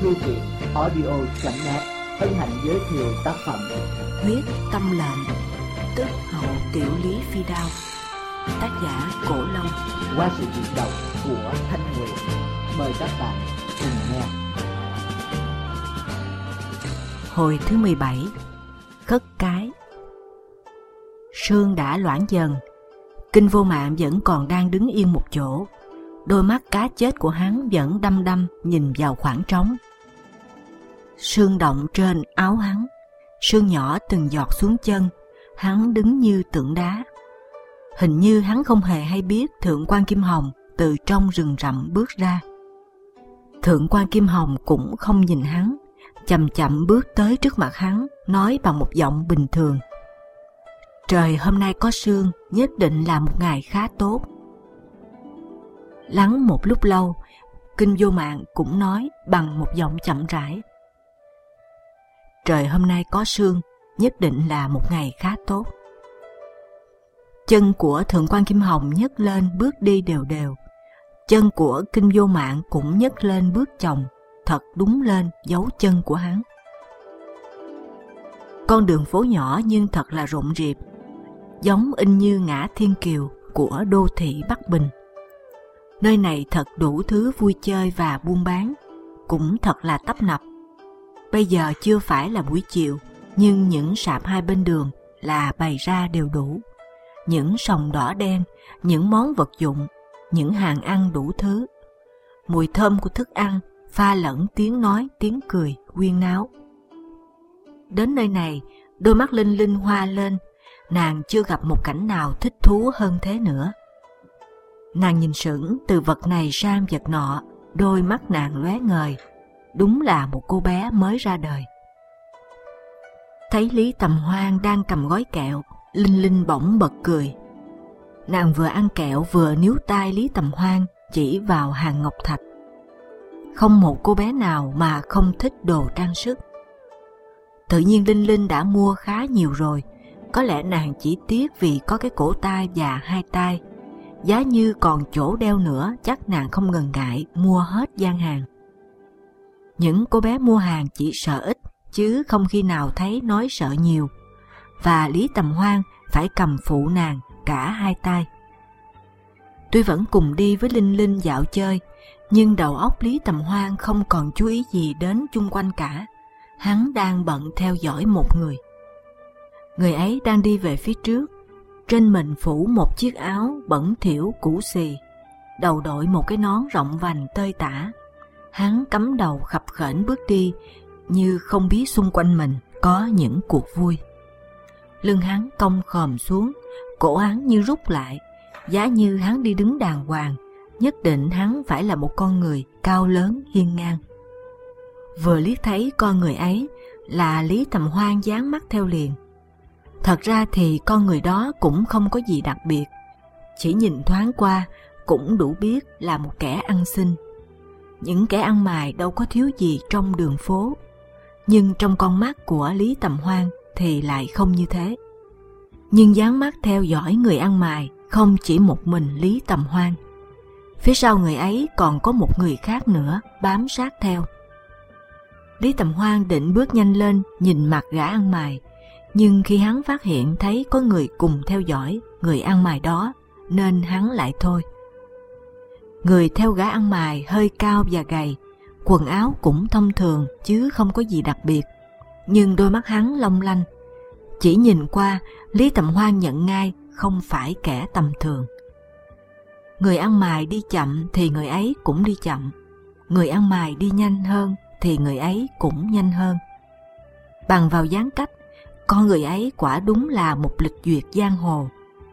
Thư viện audio.net hân hạnh giới thiệu tác phẩm Huyết Tâm Lệnh, tức Hậu Tiểu Lý Phi Đao, tác giả Cổ Long, qua sự diễn đọc của Thanh Nguyệt. Mời các bạn cùng nghe. Hồi thứ 17. Khất cái. Sương đã loãng dần. Kinh Vô Mạng vẫn còn đang đứng yên một chỗ. Đôi mắt cá chết của hắn vẫn đăm đăm nhìn vào khoảng trống. Sương động trên áo hắn, sương nhỏ từng giọt xuống chân. Hắn đứng như tượng đá. Hình như hắn không hề hay biết Thượng quan Kim Hồng từ trong rừng rậm bước ra. Thượng quan Kim Hồng cũng không nhìn hắn, chậm chậm bước tới trước mặt hắn, nói bằng một giọng bình thường: "Trời hôm nay có sương, nhất định là một ngày khá tốt." Lắng một lúc lâu, Kinh Vô Mạng cũng nói bằng một giọng chậm rãi: "Trời hôm nay có sương, nhất định là một ngày khá tốt." Chân của Thượng quan Kim Hồng nhấc lên bước đi đều đều. Chân của Kinh Vô Mạng cũng nhấc lên bước chồng, thật đúng lên dấu chân của hắn. Con đường phố nhỏ nhưng thật là rộn rịp, giống in như ngã Thiên Kiều của đô thị Bắc Bình. Nơi này thật đủ thứ vui chơi và buôn bán, cũng thật là tấp nập. Bây giờ chưa phải là buổi chiều, nhưng những sạp hai bên đường là bày ra đều đủ. Những sòng đỏ đen, những món vật dụng, những hàng ăn đủ thứ. Mùi thơm của thức ăn pha lẫn tiếng nói, tiếng cười huyên náo. Đến nơi này, đôi mắt Linh Linh hoa lên. Nàng chưa gặp một cảnh nào thích thú hơn thế nữa. Nàng nhìn sững từ vật này sang vật nọ, đôi mắt nàng lóe ngời. Đúng là một cô bé mới ra đời. Thấy Lý Tầm Hoan đang cầm gói kẹo, Linh Linh bỗng bật cười. Nàng vừa ăn kẹo vừa níu tai Lý Tầm Hoan chỉ vào hàng ngọc thạch. Không một cô bé nào mà không thích đồ trang sức. Tự nhiên Linh Linh đã mua khá nhiều rồi. Có lẽ nàng chỉ tiếc vì có cái cổ tay và hai tay. Giá như còn chỗ đeo nữa, chắc nàng không ngần ngại mua hết gian hàng. Những cô bé mua hàng chỉ sợ ít, chứ không khi nào thấy nói sợ nhiều. Và Lý Tầm Hoan phải cầm phụ nàng cả hai tay. Tuy vẫn cùng đi với Linh Linh dạo chơi, nhưng đầu óc Lý Tầm Hoan không còn chú ý gì đến chung quanh cả. Hắn đang bận theo dõi một người. Người ấy đang đi về phía trước, trên mình phủ một chiếc áo bẩn thỉu cũ xì, đầu đội một cái nón rộng vành tơi tả. Hắn cắm đầu khập khểnh bước đi, như không biết xung quanh mình có những cuộc vui. Lưng hắn cong khòm xuống, cổ hắn như rút lại, giá như hắn đi đứng đàng hoàng, nhất định hắn phải là một con người cao lớn hiên ngang. Vừa liếc thấy con người ấy là Lý Tầm Hoan dán mắt theo liền. Thật ra thì con người đó cũng không có gì đặc biệt, chỉ nhìn thoáng qua cũng đủ biết là một kẻ ăn xin. Những kẻ ăn mày đâu có thiếu gì trong đường phố, nhưng trong con mắt của Lý Tầm Hoan thì lại không như thế. Nhưng dán mắt theo dõi người ăn mày không chỉ một mình Lý Tầm Hoan. Phía sau người ấy còn có một người khác nữa bám sát theo. Lý Tầm Hoan định bước nhanh lên nhìn mặt gã ăn mày, nhưng khi hắn phát hiện thấy có người cùng theo dõi người ăn mày đó, nên hắn lại thôi. Người theo gã ăn mày hơi cao và gầy, quần áo cũng thông thường chứ không có gì đặc biệt, nhưng đôi mắt hắn long lanh. Chỉ nhìn qua, Lý Tầm Hoan nhận ngay không phải kẻ tầm thường. Người ăn mày đi chậm thì người ấy cũng đi chậm, người ăn mày đi nhanh hơn thì người ấy cũng nhanh hơn. Bằng vào dáng cách, con người ấy quả đúng là một lịch duyệt giang hồ.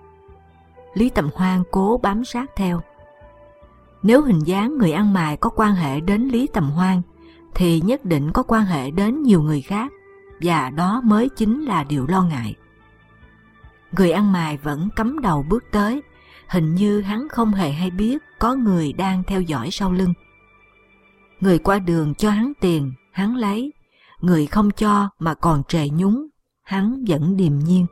Lý Tầm Hoan cố bám sát theo. Nếu hình dáng người ăn mày có quan hệ đến Lý Tầm Hoan, thì nhất định có quan hệ đến nhiều người khác, và đó mới chính là điều lo ngại. Người ăn mày vẫn cắm đầu bước tới, hình như hắn không hề hay biết có người đang theo dõi sau lưng. Người qua đường cho hắn tiền, hắn lấy, người không cho mà còn trề nhúng, hắn vẫn điềm nhiên.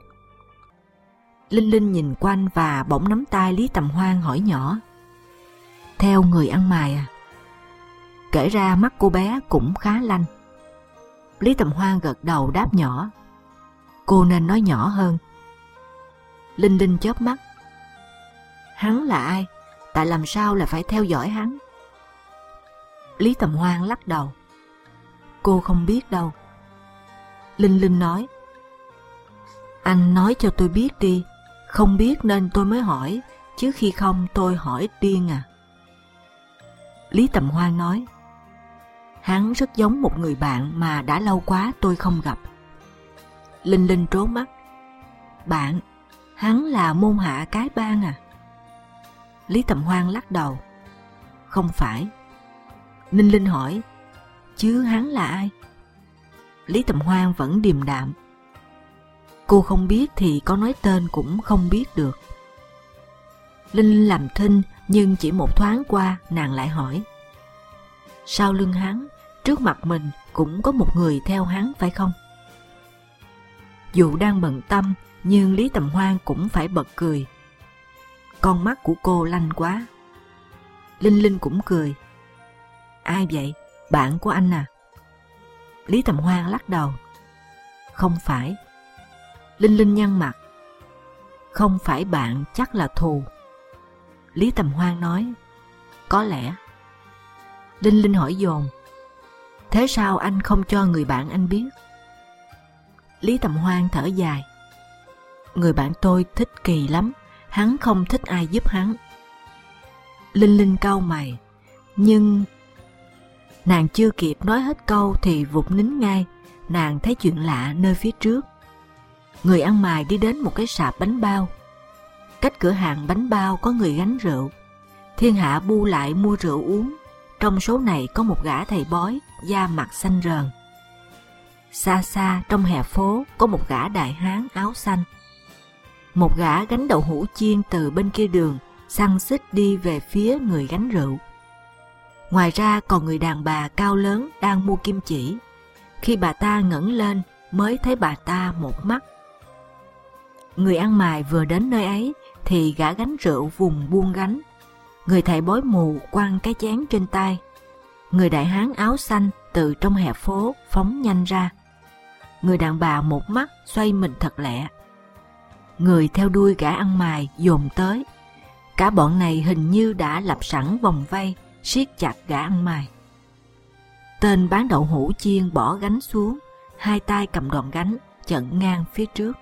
Linh Linh nhìn quanh và bỗng nắm tay Lý Tầm Hoan hỏi nhỏ: "Theo người ăn mày à?" Kể ra mắt cô bé cũng khá lanh. Lý Tầm Hoan gật đầu đáp nhỏ. Cô nên nói nhỏ hơn. Linh Linh chớp mắt. Hắn là ai? Tại làm sao là phải theo dõi hắn? Lý Tầm Hoan lắc đầu. Cô không biết đâu. Linh Linh nói. Anh nói cho tôi biết đi. Không biết nên tôi mới hỏi, chứ khi không tôi hỏi điên à. Lý Tầm Hoan nói. Hắn rất giống một người bạn mà đã lâu quá tôi không gặp. Linh Linh trố mắt. Bạn? Hắn là môn hạ cái bang à? Lý Tầm Hoan lắc đầu. Không phải. Linh Linh hỏi. Chứ hắn là ai? Lý Tầm Hoan vẫn điềm đạm. Cô không biết thì có nói tên cũng không biết được. Linh Linh làm thinh, nhưng chỉ một thoáng qua nàng lại hỏi. Sau lưng hắn, trước mặt mình cũng có một người theo hắn phải không? Dù đang bận tâm, nhưng Lý Tầm Hoan cũng phải bật cười. Con mắt của cô lanh quá. Linh Linh cũng cười. Ai vậy? Bạn của anh à? Lý Tầm Hoan lắc đầu. Không phải. Linh Linh nhăn mặt. Không phải bạn, chắc là thù. Lý Tầm Hoan nói. Có lẽ. Linh Linh hỏi dồn. Thế sao anh không cho người bạn anh biết? Lý Tầm Hoan thở dài. Người bạn tôi thích Kỳ lắm. Hắn không thích ai giúp hắn. Linh Linh cau mày. Nhưng... Nàng chưa kịp nói hết câu thì vụt nín ngay. Nàng thấy chuyện lạ nơi phía trước. Người ăn mày đi đến một cái sạp bánh bao. Cách cửa hàng bánh bao có người gánh rượu. Thiên hạ bu lại mua rượu uống. Trong số này có một gã thầy bói, da mặt xanh rờn. Xa xa trong hè phố có một gã đại hán áo xanh. Một gã gánh đậu hũ chiên từ bên kia đường xăng xít đi về phía người gánh rượu. Ngoài ra còn người đàn bà cao lớn đang mua kim chỉ. Khi bà ta ngẩng lên mới thấy bà ta một mắt. Người ăn mày vừa đến nơi ấy thì gã gánh rượu vùng buông gánh. Người thầy bói mù quăng cái chén trên tay. Người đại hán áo xanh từ trong hè phố phóng nhanh ra. Người đàn bà một mắt xoay mình thật lẹ. Người theo đuôi gã ăn mày dồn tới. Cả bọn này hình như đã lập sẵn vòng vây, siết chặt gã ăn mày. Tên bán đậu hũ chiên bỏ gánh xuống, hai tay cầm đòn gánh, chận ngang phía trước.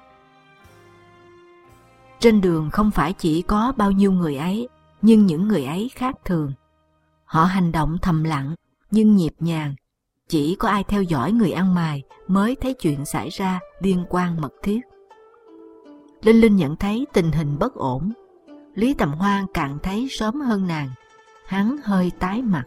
Trên đường không phải chỉ có bao nhiêu người ấy, nhưng những người ấy khác thường. Họ hành động thầm lặng, nhưng nhịp nhàng. Chỉ có ai theo dõi người ăn mày mới thấy chuyện xảy ra liên quan mật thiết. Linh Linh nhận thấy tình hình bất ổn. Lý Tầm Hoan càng thấy sớm hơn nàng. Hắn hơi tái mặt.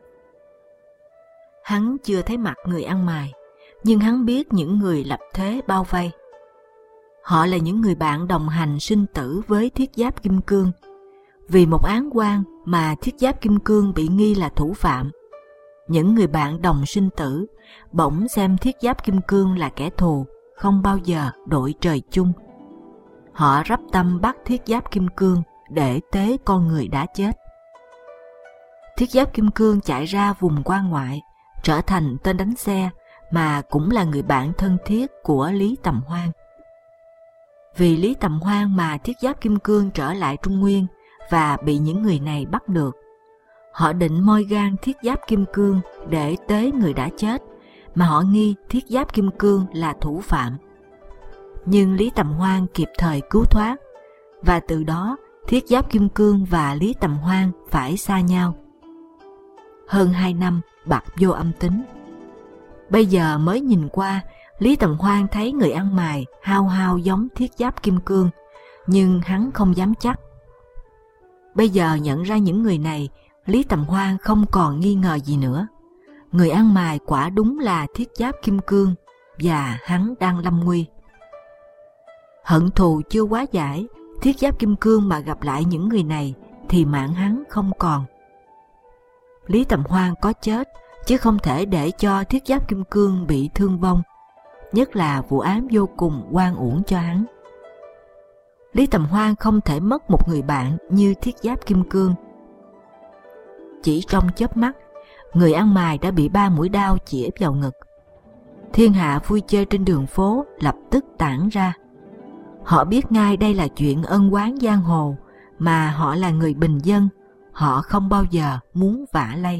Hắn chưa thấy mặt người ăn mày, nhưng hắn biết những người lập thế bao vây. Họ là những người bạn đồng hành sinh tử với Thiết Giáp Kim Cương. Vì một án oan mà Thiết Giáp Kim Cương bị nghi là thủ phạm. Những người bạn đồng sinh tử bỗng xem Thiết Giáp Kim Cương là kẻ thù, không bao giờ đội trời chung. Họ rắp tâm bắt Thiết Giáp Kim Cương để tế con người đã chết. Thiết Giáp Kim Cương chạy ra vùng quan ngoại, trở thành tên đánh xe mà cũng là người bạn thân thiết của Lý Tầm Hoan. Vì Lý Tầm Hoan mà Thiết Giáp Kim Cương trở lại Trung Nguyên và bị những người này bắt được. Họ định moi gan Thiết Giáp Kim Cương để tế người đã chết, mà họ nghi Thiết Giáp Kim Cương là thủ phạm. Nhưng Lý Tầm Hoan kịp thời cứu thoát, và từ đó Thiết Giáp Kim Cương và Lý Tầm Hoan phải xa nhau. Hơn 2 năm bặt vô âm tính. Bây giờ mới nhìn qua, Lý Tầm Hoan thấy người ăn mày hao hao giống Thiết Giáp Kim Cương, nhưng hắn không dám chắc. Bây giờ nhận ra những người này, Lý Tầm Hoan không còn nghi ngờ gì nữa. Người ăn mày quả đúng là Thiết Giáp Kim Cương, và hắn đang lâm nguy. Hận thù chưa quá giải, Thiết Giáp Kim Cương mà gặp lại những người này thì mạng hắn không còn. Lý Tầm Hoan có chết, chứ không thể để cho Thiết Giáp Kim Cương bị thương vong, nhất là vụ án vô cùng oan uổng cho hắn. Lý Tầm Hoan không thể mất một người bạn như Thiết Giáp Kim Cương. Chỉ trong chớp mắt, người ăn mày đã bị 3 mũi đao chĩa vào ngực. Thiên hạ vui chơi trên đường phố lập tức tản ra. Họ biết ngay đây là chuyện ân oán giang hồ, mà họ là người bình dân, họ không bao giờ muốn vạ lây.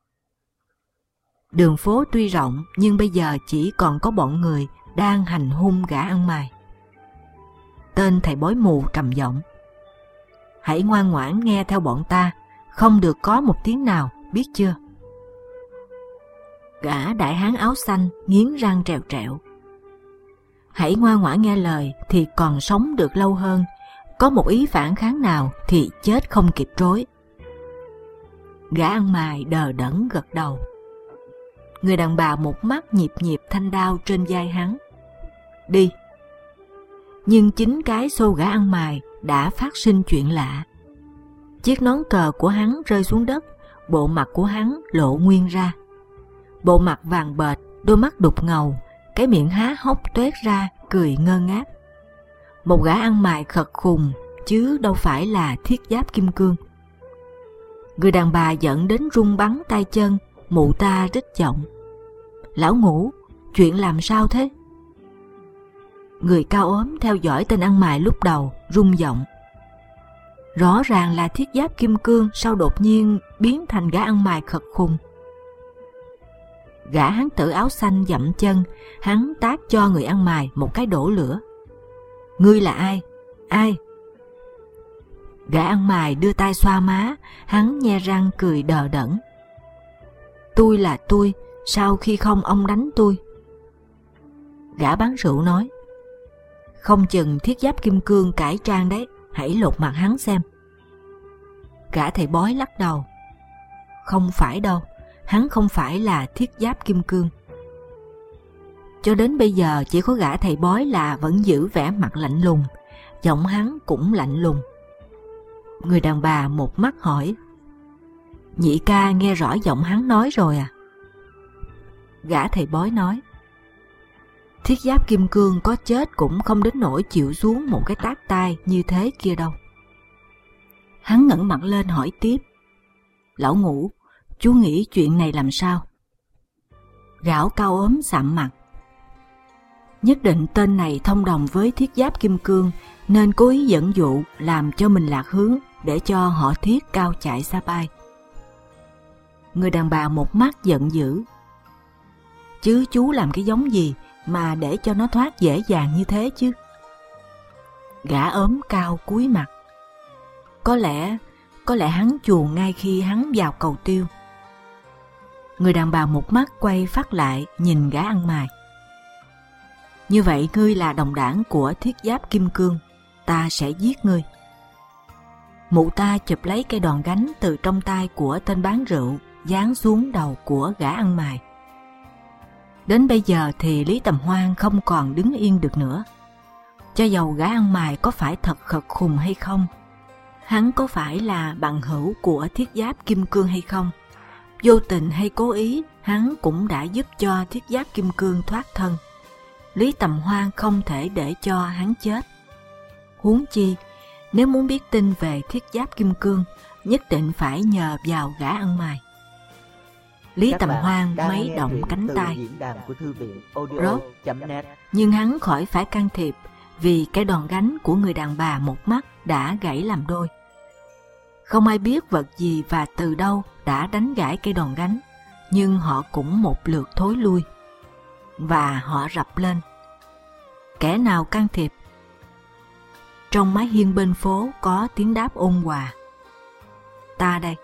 Đường phố tuy rộng nhưng bây giờ chỉ còn có bọn người đang hành hung gã ăn mày. Tên thầy bói mù trầm giọng: "Hãy ngoan ngoãn nghe theo bọn ta, không được có một tiếng nào, biết chưa?" Gã đại hán áo xanh nghiến răng trèo trẹo: "Hãy ngoan ngoãn nghe lời thì còn sống được lâu hơn, có một ý phản kháng nào thì chết không kịp trối." Gã ăn mày đờ đẫn gật đầu. Người đàn bà một mắt nhịp nhịp thanh đao trên vai hắn: "Đi." Nhưng chính cái xô gã ăn mày đã phát sinh chuyện lạ. Chiếc nón cờ của hắn rơi xuống đất, bộ mặt của hắn lộ nguyên ra. Bộ mặt vàng bệch, đôi mắt đục ngầu, cái miệng há hốc toét ra, cười ngơ ngác. Một gã ăn mày khật khùng, chứ đâu phải là thiết giáp kim cương. Người đàn bà giận đến run bắn tay chân, mụ ta rít giọng: "Lão Ngũ, chuyện làm sao thế?" Người cao ốm theo dõi tên ăn mày lúc đầu rung giọng: "Rõ ràng là thiết giáp kim cương, sao đột nhiên biến thành gã ăn mày khật khùng?" Gã hán tử áo xanh dậm chân, hắn tát cho người ăn mày một cái đổ lửa. "Ngươi là ai? Ai?" Gã ăn mày đưa tay xoa má, hắn nhe răng cười đờ đẫn: "Tôi là tôi, sao khi không ông đánh tôi?" Gã bán rượu nói: "Không chừng thiết giáp kim cương cải trang đấy, hãy lột mặt hắn xem." Gã thầy bói lắc đầu: "Không phải đâu, hắn không phải là thiết giáp kim cương." Cho đến bây giờ chỉ có gã thầy bói là vẫn giữ vẻ mặt lạnh lùng, giọng hắn cũng lạnh lùng. Người đàn bà một mắt hỏi: "Nhị ca nghe rõ giọng hắn nói rồi à?" Gã thầy bói nói: "Thiết giáp kim cương có chết cũng không đến nỗi chịu xuống một cái tát tai như thế kia đâu." Hắn ngẩng mặt lên hỏi tiếp: "Lão Ngũ, chú nghĩ chuyện này làm sao?" Gã cao ốm sạm mặt: "Nhất định tên này thông đồng với thiết giáp kim cương, nên cố ý dẫn dụ làm cho mình lạc hướng để cho họ Thiết cao chạy xa bay." Người đàn bà một mắt giận dữ: "Chứ chú làm cái giống gì mà để cho nó thoát dễ dàng như thế chứ?" Gã ốm cao cúi mặt: Có lẽ hắn chuồn ngay khi hắn vào cầu tiêu." Người đàn bà một mắt quay phát lại nhìn gã ăn mày: "Như vậy ngươi là đồng đảng của thiết giáp kim cương, ta sẽ giết ngươi." Mụ ta chụp lấy cây đòn gánh từ trong tay của tên bán rượu, giáng xuống đầu của gã ăn mày. Đến bây giờ thì Lý Tầm Hoan không còn đứng yên được nữa. Cho dầu gã ăn mày có phải thật khật khùng hay không, hắn có phải là bằng hữu của thiết giáp kim cương hay không, vô tình hay cố ý, hắn cũng đã giúp cho thiết giáp kim cương thoát thân. Lý Tầm Hoan không thể để cho hắn chết. Huống chi, nếu muốn biết tin về thiết giáp kim cương, nhất định phải nhờ vào gã ăn mày. Lý Tầm Hoan mấy động cánh tay, rốt, nhưng hắn khỏi phải can thiệp, vì cái đòn gánh của người đàn bà một mắt đã gãy làm đôi. Không ai biết vật gì và từ đâu đã đánh gãy cây đòn gánh, nhưng họ cũng một lượt thối lui. Và họ rập lên. Kẻ nào can thiệp? Trong mái hiên bên phố có tiếng đáp ôn hòa: "Ta đây."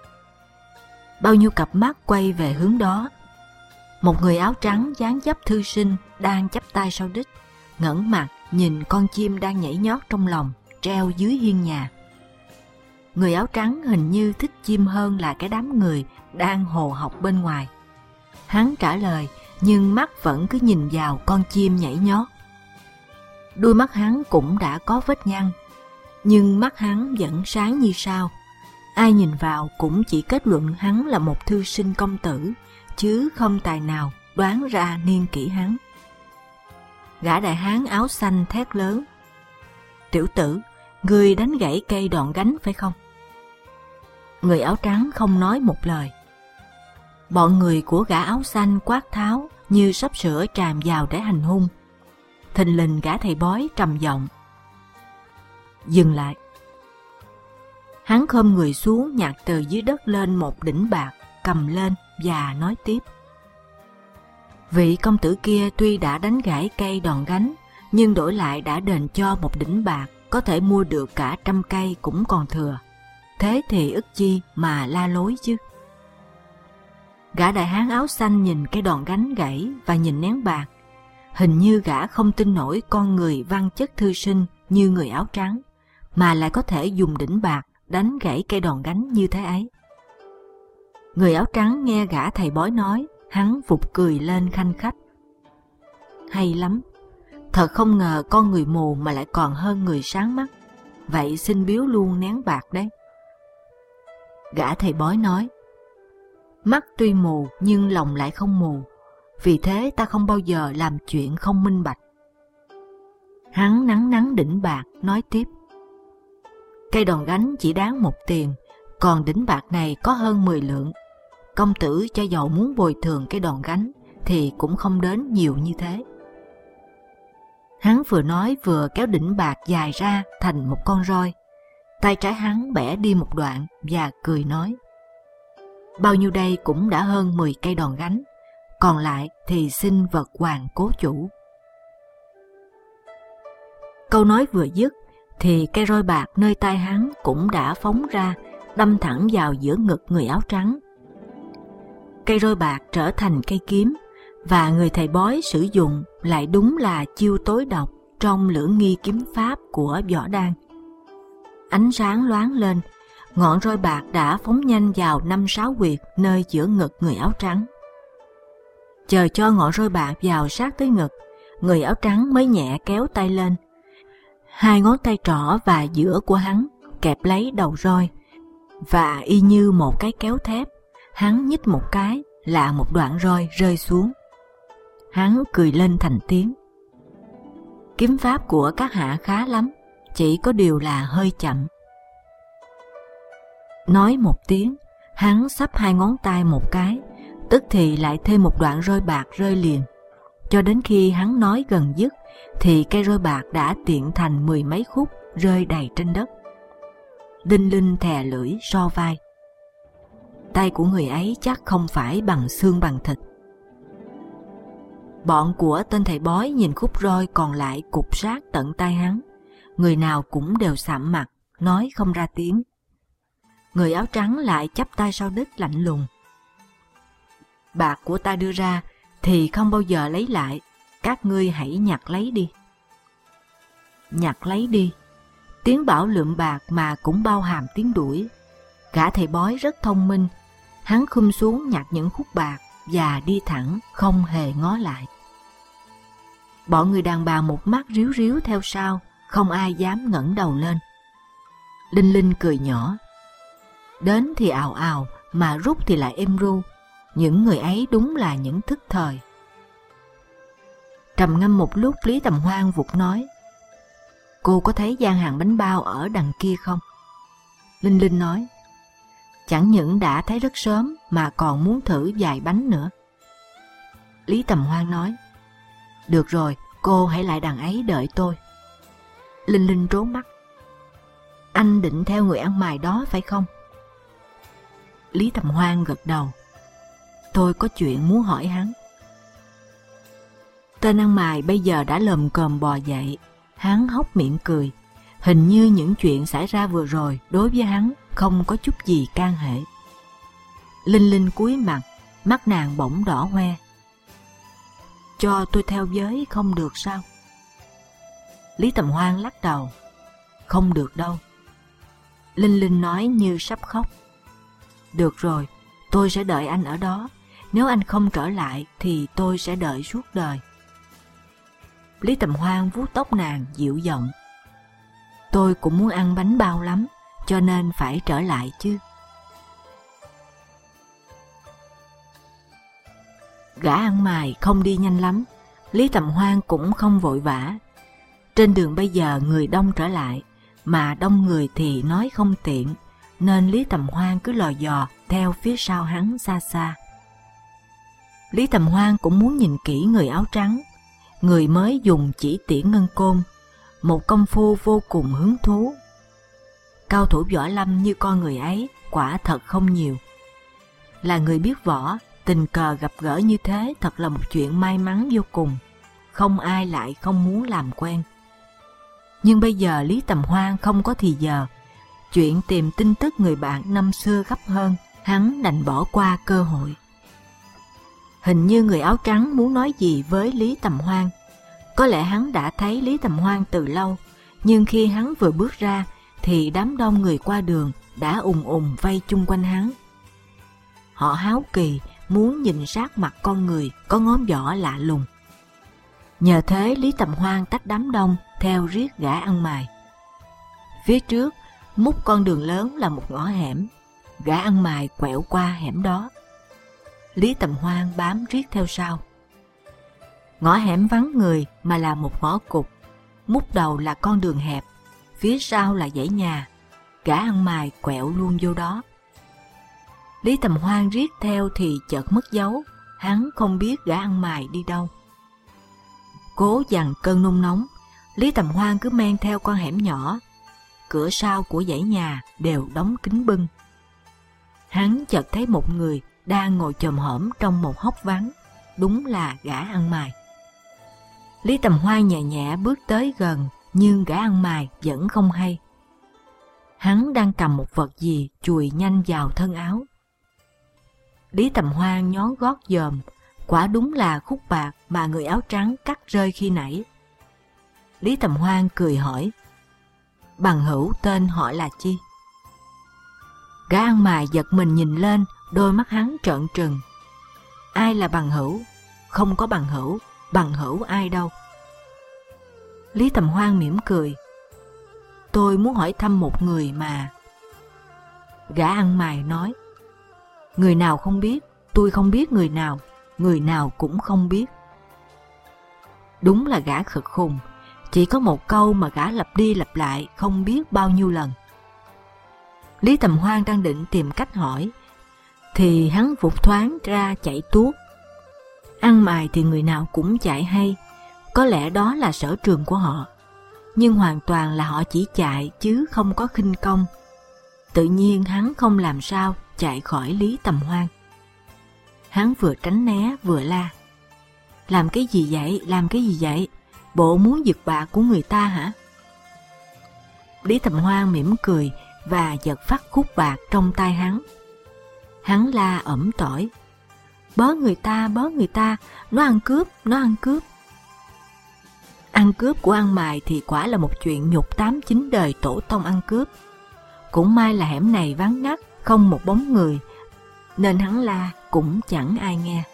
Bao nhiêu cặp mắt quay về hướng đó. Một người áo trắng dáng dấp thư sinh đang chắp tay sau đít, ngẩng mặt nhìn con chim đang nhảy nhót trong lòng treo dưới hiên nhà. Người áo trắng hình như thích chim hơn là cái đám người đang hồ học bên ngoài. Hắn trả lời, nhưng mắt vẫn cứ nhìn vào con chim nhảy nhót. Đuôi mắt hắn cũng đã có vết nhăn, nhưng mắt hắn vẫn sáng như sao. Ai nhìn vào cũng chỉ kết luận hắn là một thư sinh công tử, chứ không tài nào đoán ra niên kỷ hắn. Gã đại hán áo xanh thét lớn: "Tiểu tử, ngươi đánh gãy cây đòn gánh phải không?" Người áo trắng không nói một lời. Bọn người của gã áo xanh quát tháo như sắp sửa tràn vào để hành hung. Thình lình gã thầy bói trầm giọng: "Dừng lại!" Hắn khom người xuống nhặt từ dưới đất lên một đỉnh bạc, cầm lên và nói tiếp: "Vị công tử kia tuy đã đánh gãy cây đòn gánh, nhưng đổi lại đã đền cho một đỉnh bạc, có thể mua được cả 100 cây cũng còn thừa. Thế thì ức chi mà la lối chứ?" Gã đại hán áo xanh nhìn cái đòn gánh gãy và nhìn nén bạc. Hình như gã không tin nổi con người văn chất thư sinh như người áo trắng mà lại có thể dùng đỉnh bạc đánh gãy cây đòn gánh như thế ấy. Người áo trắng nghe gã thầy bói nói, hắn vụt cười lên khanh khách: "Hay lắm! Thật không ngờ con người mù mà lại còn hơn người sáng mắt. Vậy xin biếu luôn nén bạc đấy." Gã thầy bói nói: "Mắt tuy mù nhưng lòng lại không mù, vì thế ta không bao giờ làm chuyện không minh bạch." Hắn nắn nắn đỉnh bạc nói tiếp: "Cây đòn gánh chỉ đáng 1 tiền, còn đỉnh bạc này có hơn 10 lượng. Công tử cho dầu muốn bồi thường cái đòn gánh thì cũng không đến nhiều như thế." Hắn vừa nói vừa kéo đỉnh bạc dài ra thành một con roi. Tay trái hắn bẻ đi một đoạn và cười nói: "Bao nhiêu đây cũng đã hơn 10 cây đòn gánh, còn lại thì xin vật hoàng cố chủ." Câu nói vừa dứt thì cây roi bạc nơi tay hắn cũng đã phóng ra, đâm thẳng vào giữa ngực người áo trắng. Cây roi bạc trở thành cây kiếm, và người thầy bói sử dụng lại đúng là chiêu tối độc trong lưỡng nghi kiếm pháp của võ đan. Ánh sáng loáng lên, ngọn roi bạc đã phóng nhanh vào 5-6 huyệt nơi giữa ngực người áo trắng. Chờ cho ngọn roi bạc vào sát tới ngực, người áo trắng mới nhẹ kéo tay lên. 2 ngón tay trỏ và giữa của hắn kẹp lấy đầu roi, và y như một cái kéo thép, hắn nhích một cái là một đoạn roi rơi xuống. Hắn cười lên thành tiếng: "Kiếm pháp của các hạ khá lắm, chỉ có điều là hơi chậm." Nói một tiếng, hắn xấp 2 ngón tay một cái, tức thì lại thêm một đoạn roi bạc rơi liền. Cho đến khi hắn nói gần dứt thì cây roi bạc đã tiện thành 10 mấy khúc rơi đầy trên đất. Đinh Linh thè lưỡi so vai: tay của người ấy chắc không phải bằng xương bằng thịt. Bọn của tên thầy bói nhìn khúc roi còn lại cụp sát tận tay hắn, người nào cũng đều sạm mặt, nói không ra tiếng. Người áo trắng lại chắp tay sau đít lạnh lùng: "Bạc của ta đưa ra thì không bao giờ lấy lại, các ngươi hãy nhặt lấy đi." Nhặt lấy đi, tiếng bảo lượm bạc mà cũng bao hàm tiếng đuổi. Gã thầy bói rất thông minh, hắn khum xuống nhặt những khúc bạc và đi thẳng, không hề ngó lại. Bọn người đàn bà một mắt ríu ríu theo sau, không ai dám ngẩng đầu lên. Linh Linh cười nhỏ: "Đến thì ào ào, mà rút thì lại êm ru. Những người ấy đúng là những thức thời." Trầm ngâm một lúc, Lý Tầm Hoan vụt nói: "Cô có thấy gian hàng bánh bao ở đằng kia không?" Linh Linh nói: "Chẳng những đã thấy rất sớm mà còn muốn thử vài bánh nữa." Lý Tầm Hoan nói: "Được rồi, cô hãy lại đằng ấy đợi tôi." Linh Linh trốn mắt: "Anh định theo người ăn mày đó phải không?" Lý Tầm Hoan gật đầu: "Tôi có chuyện muốn hỏi hắn." Tên ăn mày bây giờ đã lồm cồm bò dậy, hắn hốc miệng cười. Hình như những chuyện xảy ra vừa rồi đối với hắn không có chút gì can hệ. Linh Linh cúi mặt, mắt nàng bỗng đỏ hoe: "Cho tôi theo với không được sao?" Lý Tầm Hoan lắc đầu: "Không được đâu." Linh Linh nói như sắp khóc: "Được rồi, tôi sẽ đợi anh ở đó. Nếu anh không trở lại thì tôi sẽ đợi suốt đời." Lý Tầm Hoan vuốt tóc nàng dịu giọng: "Tôi cũng muốn ăn bánh bao lắm, cho nên phải trở lại chứ." Gã ăn mày không đi nhanh lắm, Lý Tầm Hoan cũng không vội vã. Trên đường bây giờ người đông trở lại, mà đông người thì nói không tiện, nên Lý Tầm Hoan cứ lò dò theo phía sau hắn xa xa. Lý Tầm Hoan cũng muốn nhìn kỹ người áo trắng, người mới dùng chỉ tiễn ngân côn, một công phu vô cùng hứng thú. Cao thủ võ lâm như con người ấy quả thật không nhiều. Là người biết võ, tình cờ gặp gỡ như thế thật là một chuyện may mắn vô cùng, không ai lại không muốn làm quen. Nhưng bây giờ Lý Tầm Hoan không có thì giờ, chuyện tìm tin tức người bạn năm xưa gấp hơn, hắn đành bỏ qua cơ hội. Hình như người áo trắng muốn nói gì với Lý Tầm Hoan. Có lẽ hắn đã thấy Lý Tầm Hoan từ lâu, nhưng khi hắn vừa bước ra thì đám đông người qua đường đã ùn ùn vây chung quanh hắn. Họ háo kỳ muốn nhìn sát mặt con người có ngón võ lạ lùng. Nhờ thế Lý Tầm Hoan tách đám đông theo riết gã ăn mày. Phía trước mút con đường lớn là một ngõ hẻm, gã ăn mày quẹo qua hẻm đó. Lý Tầm Hoan bám riết theo sau. Ngõ hẻm vắng người mà là một ngõ cụt, mút đầu là con đường hẹp, phía sau là dãy nhà, gã ăn mày quẹo luôn vô đó. Lý Tầm Hoan riết theo thì chợt mất dấu, hắn không biết gã ăn mày đi đâu. Cố dằn cơn nôn nóng, Lý Tầm Hoan cứ men theo con hẻm nhỏ, cửa sau của dãy nhà đều đóng kín bưng. Hắn chợt thấy một người đang ngồi chồm hổm trong một hốc vắng, đúng là gã ăn mày. Lý Tầm Hoan nhẹ nhẹ bước tới gần, nhưng gã ăn mày vẫn không hay. Hắn đang cầm một vật gì chùi nhanh vào thân áo. Lý Tầm Hoan nhón gót dòm, quả đúng là khúc bạc mà người áo trắng cắt rơi khi nãy. Lý Tầm Hoan cười hỏi, bằng hữu tên họ là chi? Gã ăn mày giật mình nhìn lên, đôi mắt hắn trợn trừng. Ai là bằng hữu? Không có bằng hữu ai đâu. Lý Tầm Hoan mỉm cười, tôi muốn hỏi thăm một người mà. Gã ăn mày nói, người nào không biết, tôi không biết người nào cũng không biết. Đúng là gã khực khùng, chỉ có một câu mà gã lặp đi lặp lại không biết bao nhiêu lần. Lý Tầm Hoan đang định tìm cách hỏi, thì hắn vụt thoáng ra chạy tuốt. Ăn mày thì người nào cũng chạy hay, có lẽ đó là sở trường của họ, nhưng hoàn toàn là họ chỉ chạy chứ không có khinh công. Tự nhiên hắn không làm sao chạy khỏi Lý Tầm Hoan. Hắn vừa tránh né vừa la, làm cái gì vậy, làm cái gì vậy, bộ muốn giật bạc của người ta hả? Lý Tầm Hoan mỉm cười và giật phát khúc bạc trong tay hắn. Hắn la ẩm tỏi, bớ người ta, nó ăn cướp, nó ăn cướp. Ăn cướp của ăn mày thì quả là một chuyện nhục 8-9 đời tổ tông ăn cướp. Cũng may là hẻm này vắng ngắt, không một bóng người, nên hắn la cũng chẳng ai nghe.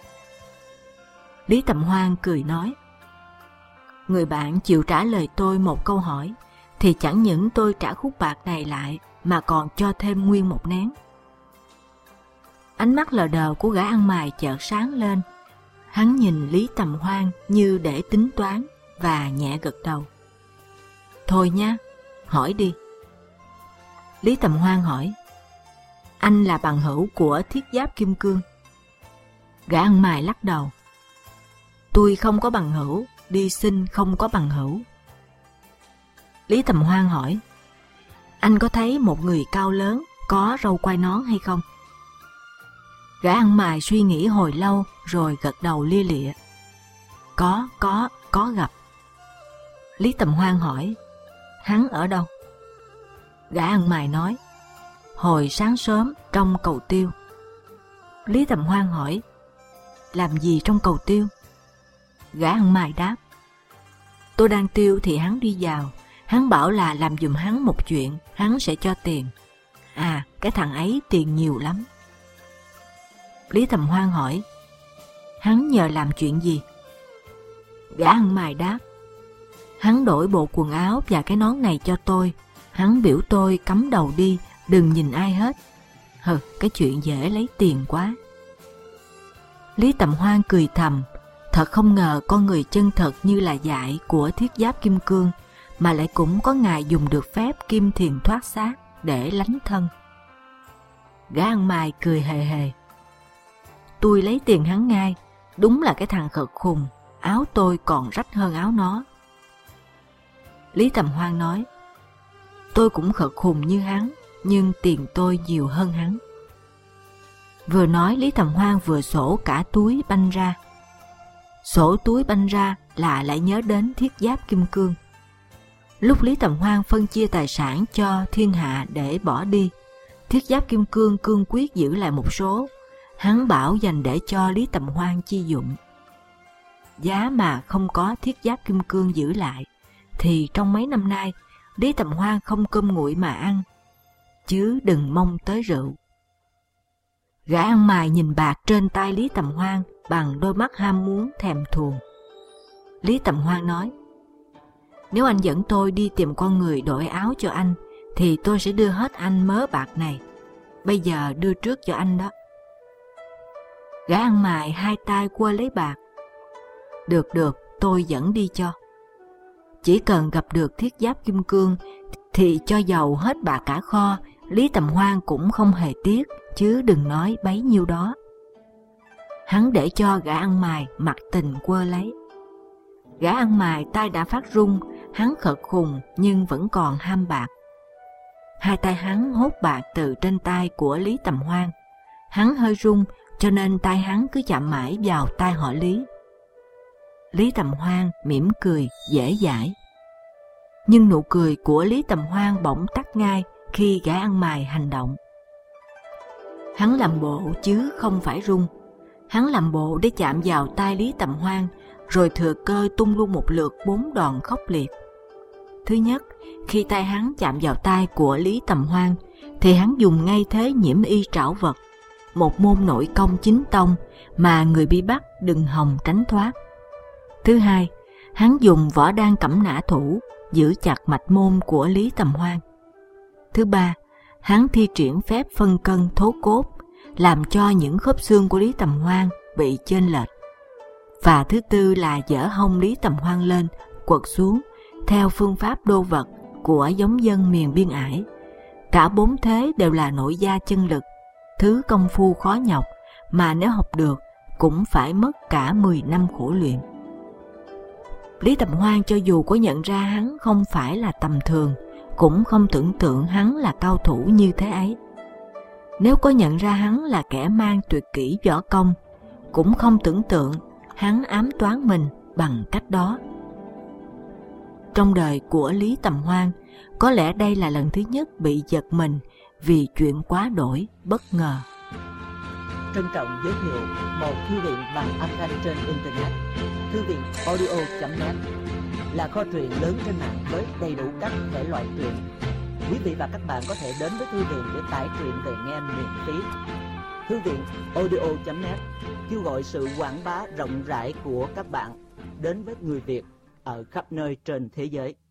Lý Tầm Hoan cười nói, người bạn chịu trả lời tôi một câu hỏi, thì chẳng những tôi trả khúc bạc này lại, mà còn cho thêm nguyên một nén. Ánh mắt lờ đờ của gã ăn mày chợt sáng lên. Hắn nhìn Lý Tầm Hoan như để tính toán và nhẹ gật đầu. Thôi nha, hỏi đi. Lý Tầm Hoan hỏi, anh là bằng hữu của Thiết Giáp Kim Cương? Gã ăn mày lắc đầu, tôi không có bằng hữu, đi xin không có bằng hữu. Lý Tầm Hoan hỏi, anh có thấy một người cao lớn, có râu quai nón hay không? Gã ăn mày suy nghĩ hồi lâu rồi gật đầu lia lịa. Có gặp. Lý Tầm Hoan hỏi, hắn ở đâu? Gã ăn mày nói, hồi sáng sớm trong cầu tiêu. Lý Tầm Hoan hỏi, làm gì trong cầu tiêu? Gã ăn mày đáp, tôi đang tiêu thì hắn đi vào, hắn bảo là làm giùm hắn một chuyện, hắn sẽ cho tiền. À, cái thằng ấy tiền nhiều lắm. Lý Tầm Hoan hỏi, hắn nhờ làm chuyện gì? Gã ăn mày đáp, hắn đổi bộ quần áo và cái nón này cho tôi, hắn biểu tôi cắm đầu đi, đừng nhìn ai hết. Cái chuyện dễ lấy tiền quá. Lý Tầm Hoan cười thầm, thật không ngờ con người chân thật như là dạy của Thiết Giáp Kim Cương mà lại cũng có ngày dùng được phép kim thiền thoát xác để lánh thân. Gã ăn mày cười hề hề, tôi lấy tiền hắn ngay, Đúng là cái thằng khờ khùng, áo tôi còn rách hơn áo nó. Lý Tầm Hoan nói, tôi cũng khờ khùng như hắn, nhưng tiền tôi nhiều hơn hắn. Vừa nói Lý Tầm Hoan vừa xổ cả túi banh ra. Xổ túi banh ra là lại nhớ đến thiết giáp kim cương. Lúc Lý Tầm Hoan phân chia tài sản cho thiên hạ để bỏ đi, thiết giáp kim cương cương quyết giữ lại một số, hắn bảo dành để cho Lý Tầm Hoan chi dụng. Giá mà không có thiết giáp kim cương giữ lại, thì trong mấy năm nay Lý Tầm Hoan không cơm nguội mà ăn, chứ đừng mong tới rượu. Gã ăn mày nhìn bạc trên tay Lý Tầm Hoan bằng đôi mắt ham muốn thèm thuồng. Lý Tầm Hoan nói, nếu anh dẫn tôi đi tìm con người đổi áo cho anh, thì tôi sẽ đưa hết anh mớ bạc này. Bây giờ đưa trước cho anh đó. Gã ăn mày hai tay quơ lấy bạc. Được, tôi dẫn đi cho. Chỉ cần gặp được thiết giáp kim cương, thì cho dầu hết bạc cả kho, Lý Tầm Hoan cũng không hề tiếc, chứ đừng nói bấy nhiêu đó. Hắn để cho gã ăn mày mặc tình quơ lấy. Gã ăn mày tay đã phát run, hắn khờ khùng nhưng vẫn còn ham bạc. Hai tay hắn hốt bạc từ trên tay của Lý Tầm Hoan. Hắn hơi run, cho nên tay hắn cứ chạm mãi vào tay họ Lý. Lý Tầm Hoan mỉm cười dễ dãi. Nhưng nụ cười của Lý Tầm Hoan bỗng tắt ngay khi gã ăn mày hành động. Hắn làm bộ chứ không phải run. Hắn làm bộ để chạm vào tay Lý Tầm Hoan, rồi thừa cơ tung luôn một lượt 4 đòn khốc liệt. Thứ nhất, khi tay hắn chạm vào tay của Lý Tầm Hoan, thì hắn dùng ngay thế nhiễm y trảo vật, một môn nội công chính tông mà người bị bắt đừng hòng tránh thoát. Thứ hai, hắn dùng võ đan cẩm nã thủ giữ chặt mạch môn của Lý Tầm Hoan. Thứ ba, hắn thi triển phép phân cân thố cốt, làm cho những khớp xương của Lý Tầm Hoan bị chênh lệch. Và thứ tư là giở hông Lý Tầm Hoan lên, quật xuống, theo phương pháp đô vật của giống dân miền biên ải. Cả 4 thế đều là nội gia chân lực, thứ công phu khó nhọc mà nếu học được cũng phải mất cả 10 năm khổ luyện. Lý Tầm Hoan cho dù có nhận ra hắn không phải là tầm thường, cũng không tưởng tượng hắn là cao thủ như thế ấy. Nếu có nhận ra hắn là kẻ mang tuyệt kỹ võ công, cũng không tưởng tượng hắn ám toán mình bằng cách đó. Trong đời của Lý Tầm Hoan, có lẽ đây là lần thứ nhất bị giật mình vì chuyện quá đổi bất ngờ. Trân trọng giới thiệu một thư viện bằng âm thanh trên Internet. Thư viện audio.net là kho truyện lớn trên mạng với đầy đủ các thể loại truyện. Quý vị và các bạn có thể đến với thư viện để tải truyện về nghe miễn phí. Thư viện audio.net kêu gọi sự quảng bá rộng rãi của các bạn đến với người Việt ở khắp nơi trên thế giới.